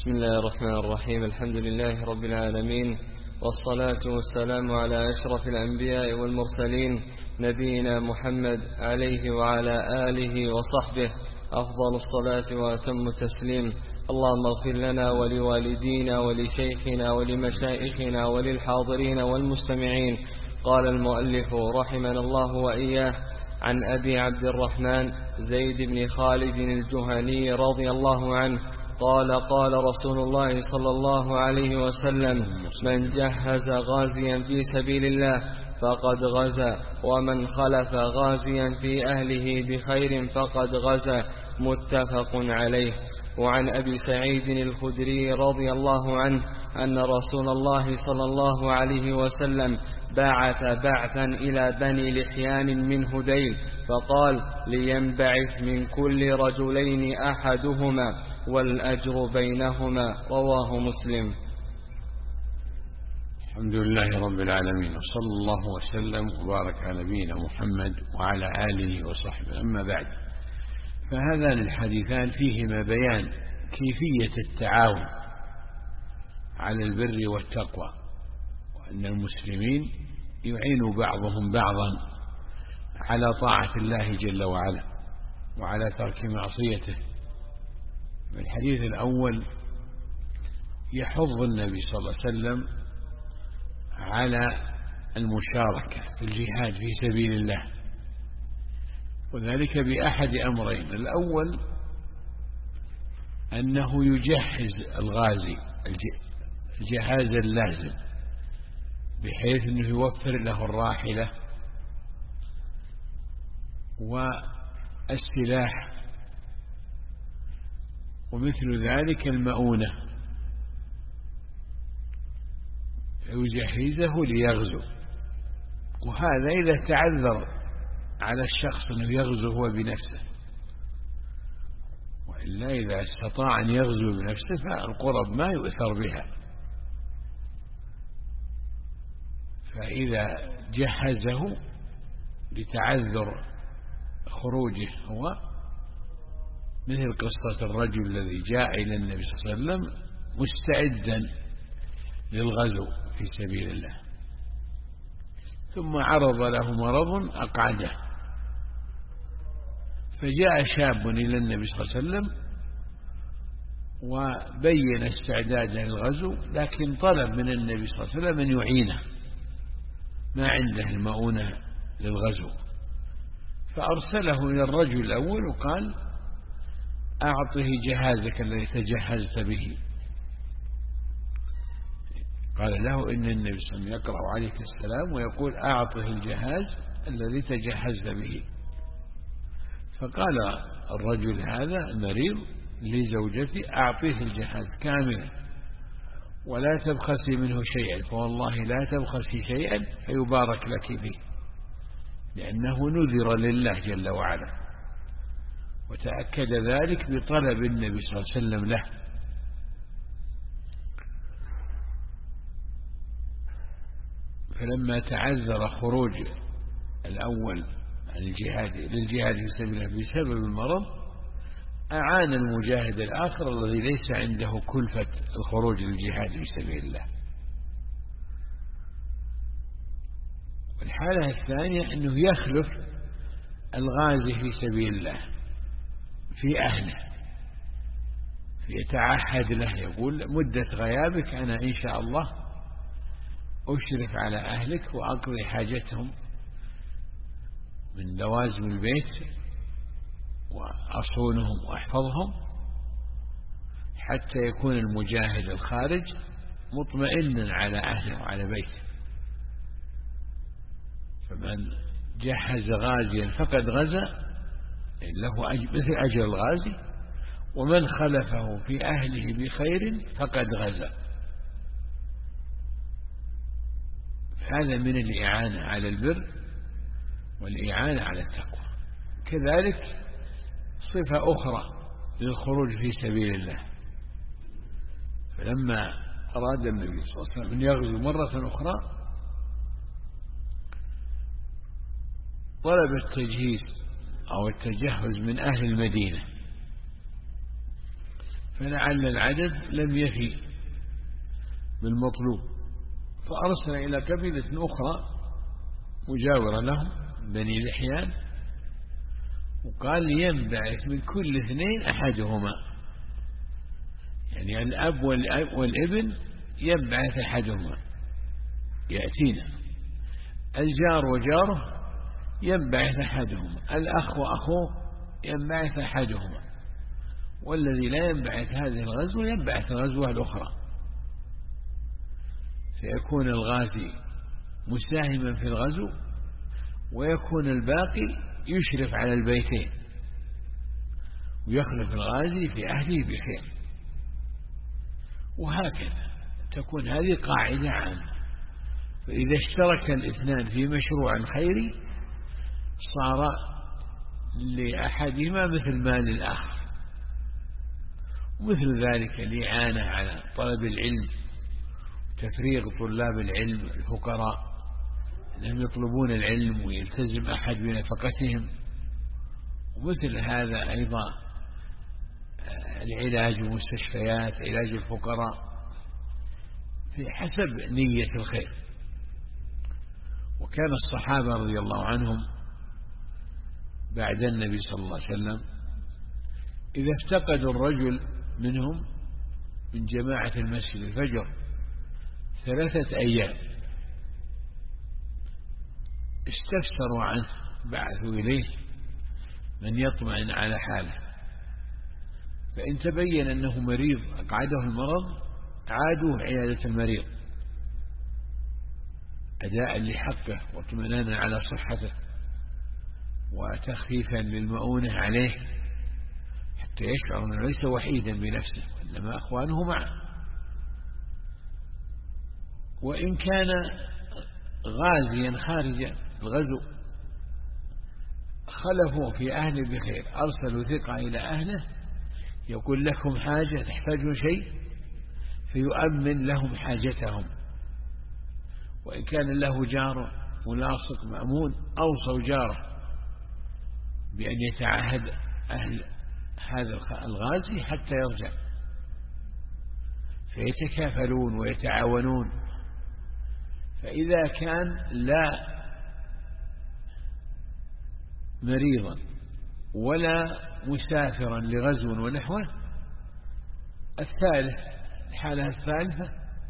بسم الله الرحمن الرحيم. الحمد لله رب العالمين، والصلاة والسلام على أشرف الأنبياء والمرسلين، نبينا محمد عليه وعلى آله وصحبه أفضل الصلاة وأتم التسليم. اللهم اغفر لنا ولوالدينا ولشيخنا ولمشائخنا وللحاضرين والمستمعين. قال المؤلف رحمنا الله وإياه: عن أبي عبد الرحمن زيد بن خالد الجهني رضي الله عنه قال: قال رسول الله صلى الله عليه وسلم: من جهز غازيا في سبيل الله فقد غزا، ومن خلف غازيا في أهله بخير فقد غزا. متفق عليه. وعن أبي سعيد الخدري رضي الله عنه أن رسول الله صلى الله عليه وسلم بعث بعثا إلى بني لحيان من هذيل، فقال: لينبعث من كل رجلين أحدهما والأجر بينهما. رواه مسلم. الحمد لله رب العالمين، وصلى الله وسلم وبارك على نبينا محمد وعلى آله وصحبه. أما بعد، فهذان الحديثان فيهما بيان كيفية التعاون على البر والتقوى، وأن المسلمين يعين بعضهم بعضا على طاعة الله جل وعلا وعلى ترك معصيته. الحديث الأول يحض النبي صلى الله عليه وسلم على المشاركة في الجهاد في سبيل الله، وذلك بأحد أمرين: الأول أنه يجهز الغازي الجهاز اللازم، بحيث أنه يوفر له الراحلة والسلاح ومثل ذلك المؤونة، يجهزه ليغزو. وهذا إذا تعذر على الشخص أنه يغزو هو بنفسه، وإلا إذا استطاع أن يغزو بنفسه فالقرب ما يؤثر بها. فإذا جهزه لتعذر خروجه، هو مثل قصة الرجل الذي جاء إلى النبي صلى الله عليه وسلم مستعدا للغزو في سبيل الله، ثم عرض له مرض أقعده، فجاء شاب إلى النبي صلى الله عليه وسلم وبين استعداده للغزو، لكن طلب من النبي صلى الله عليه وسلم أن يعينه، ما عنده المؤونة للغزو، فأرسله إلى الرجل الأول وقال: أعطه جهازك الذي تجهزت به. قال له: إن النبي صلى الله عليه وسلم يقرأ عليك السلام ويقول: أعطه الجهاز الذي تجهزت به. فقال الرجل هذا المريض لزوجتي: أعطيه الجهاز كاملا ولا تبخسي منه شيئا، فوالله لا تبخسي شيئا فيبارك لك فيه، لأنه نذر لله جل وعلا. وتأكد ذلك بطلب النبي صلى الله عليه وسلم له. فلما تعذر خروج الأول عن للجهاد في سبيل الله بسبب المرض، أعان المجاهد الآخر الذي ليس عنده كلفة الخروج للجهاد في سبيل الله. والحالة الثانية أنه يخلف الغازي في سبيل الله في أهله، فيتعهد له، يقول: مدة غيابك أنا إن شاء الله أشرف على أهلك وأقضي حاجتهم من لوازم البيت وأصونهم وأحفظهم، حتى يكون المجاهد الخارج مطمئنا على أهله وعلى بيته. فمن جهز غازيا فقد غزا، له مثل أجر الغازي، ومن خلفه في أهله بخير فقد غزا. هذا من الإعانة على البر والإعانة على التقوى. كذلك صفة أخرى للخروج في سبيل الله، فلما أراد النبي صلى الله عليه وسلم أن يغزو مرة أخرى طلب التجهيز أو التجهز من أهل المدينة، فلعل العدد لم يفي بالمطلوب، فأرسل إلى قبيلة أخرى مجاورة لهم بني لحيان، وقال ينبعث من كل 2 أحدهما، يعني الأب والابن ينبعث أحدهما يأتينا، الجار وجاره ينبعث أحدهما، الأخ وأخوه ينبعث أحدهما، والذي لا ينبعث هذه الغزوة ينبعث الغزوة الأخرى، فيكون الغازي مساهما في الغزو، ويكون الباقي يشرف على البيتين، ويخلف الغازي في أهله بخير. وهكذا تكون هذه قاعدة عامة، فإذا اشترك الاثنان في مشروع خيري صار لأحدهما مثل مال الآخر، ومثل ذلك الإعانة على طلب العلم، تفريغ طلاب العلم الفقراء أنهم يطلبون العلم ويلتزم أحد بنفقتهم، ومثل هذا أيضا العلاج ومستشفيات علاج الفقراء في حسب نية الخير. وكان الصحابة رضي الله عنهم بعد النبي صلى الله عليه وسلم إذا افتقدوا الرجل منهم من جماعة المسجد الفجر 3 أيام استفسروا عنه، بعثوا إليه من يطمئن على حاله، فإن تبين أنه مريض أقعده المرض عادوه عيادة المريض أداء لحقه واطمئنانا على صحته وتخفيفا للمؤونة عليه، حتى يشعر أنه ليس وحيدا بنفسه وإنما أخوانه معه. وإن كان غازيا خارج الغزو خلفوا في أهله بخير، أرسلوا ثقة إلى أهله يقول لكم حاجة تحتاجون شيء، فيؤمن لهم حاجتهم. وإن كان له جار ملاصق مأمون أوصوا جاره بأن يتعهد أهل هذا الغازي حتى يرجع، فيتكافلون ويتعاونون. فإذا كان لا مريضا ولا مسافرا لغزو ونحوه، الحالة الثالثة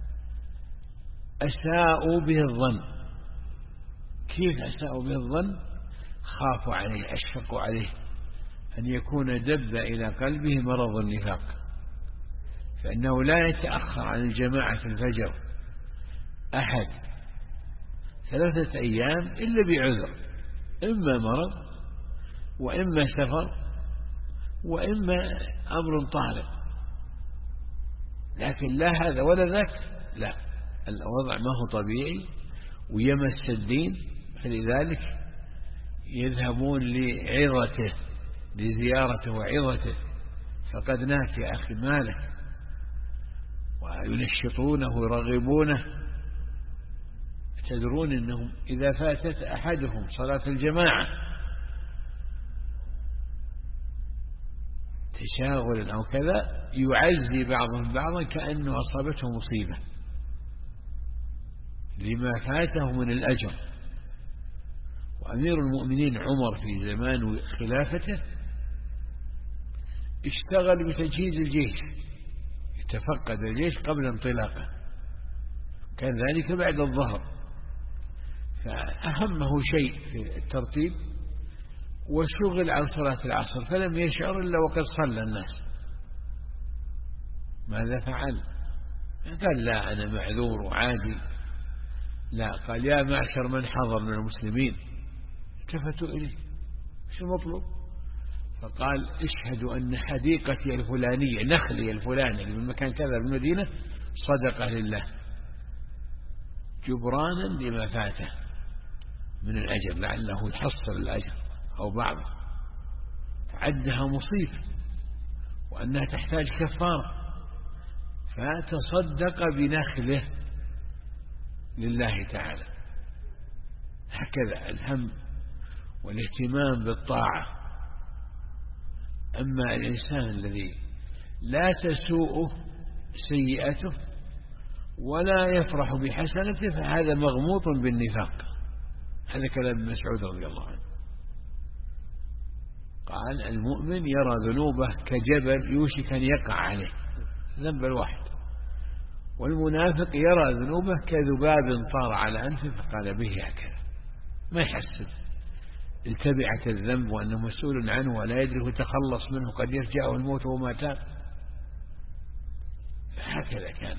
أساءوا به الظن. كيف أساءوا به الظن؟ خافوا عليه، أشفقوا عليه أن يكون دب إلى قلبه مرض النفاق، فإنه لا يتأخر عن الجماعة في الفجر أحد 3 أيام إلا بعذر، إما مرض وإما سفر وإما أمر طارئ، لكن لا هذا ولا ذاك، لا، الوضع ما هو طبيعي ويمس الدين، فلذلك يذهبون لعظته لزيارته وعظته، فقدناك يا أخي مالك، وينشطونه ويرغبونه. تدرون أنهم إذا فاتت أحدهم صلاة الجماعة تشاغل أو كذا يعزي بعضهم بعضا كأنه أصابته مصيبة لما فاته من الأجر. وأمير المؤمنين عمر في زمان خلافته اشتغل بتجهيز الجيش، يتفقد الجيش قبل انطلاقه، كان ذلك بعد الظهر، فأهمه شيء في الترتيب وشغل عن صلاة العصر، فلم يشعر إلا وقد صلى الناس. ماذا فعل؟ قال لا أنا معذور وعادي، لا، قال يا معشر من حضر من المسلمين، التفتوا إليه ايش المطلوب؟ فقال اشهدوا أن حديقتي الفلانية نخلي الفلاني من مكان كذا بالمدينة صدقة لله جبرانا لما فاته من الأجر، لعله يحصل الأجر أو بعضه، فعدها مصيبة وأنها تحتاج كفارة، فتصدق بنخله لله تعالى. هكذا الهم والاهتمام بالطاعة. أما الإنسان الذي لا تسوءه سيئته ولا يفرح بحسنته، فهذا مغموط بالنفاق. هذا كلام ابن مسعود رضي الله عنه، قال المؤمن يرى ذنوبه كجبل يوشك أن يقع عليه ذنب الواحد، والمنافق يرى ذنوبه كذباب طار على أنفه فقال به هكذا، ما يحسب التبعة الذنب وأنه مسؤول عنه ولا يدري يتخلص منه، قد يرجعه الموت وما تاب. هكذا كان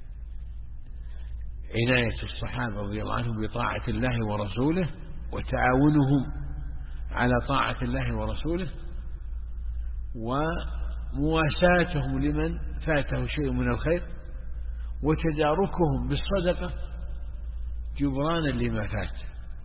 عناية الصحابة رضي الله عنهم بطاعة الله ورسوله، وتعاونهم على طاعة الله ورسوله، ومواساتهم لمن فاته شيء من الخير، وتداركهم بالصدقة جبرانا لما فات،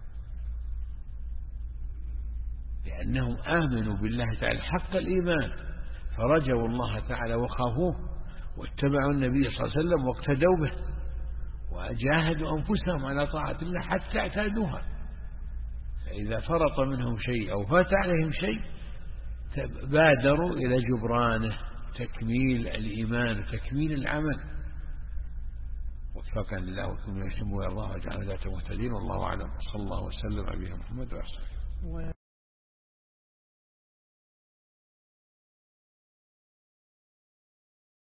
لأنهم آمنوا بالله تعالى حق الإيمان، فرجوا الله تعالى وخافوه، واتبعوا النبي صلى الله عليه وسلم واقتدوا به، وجاهدوا أنفسهم على طاعة الله حتى اعتادوها. فإذا فرط منهم شيء أو فات عليهم شيء بادروا إلى جبرانه، تكميل الإيمان وتكميل العمل. وفقنا الله وكم يحب ويرضاه وجعل ذاته مهتدين، والله أعلم. صلى الله وسلم على نبينا محمد وعلى آله.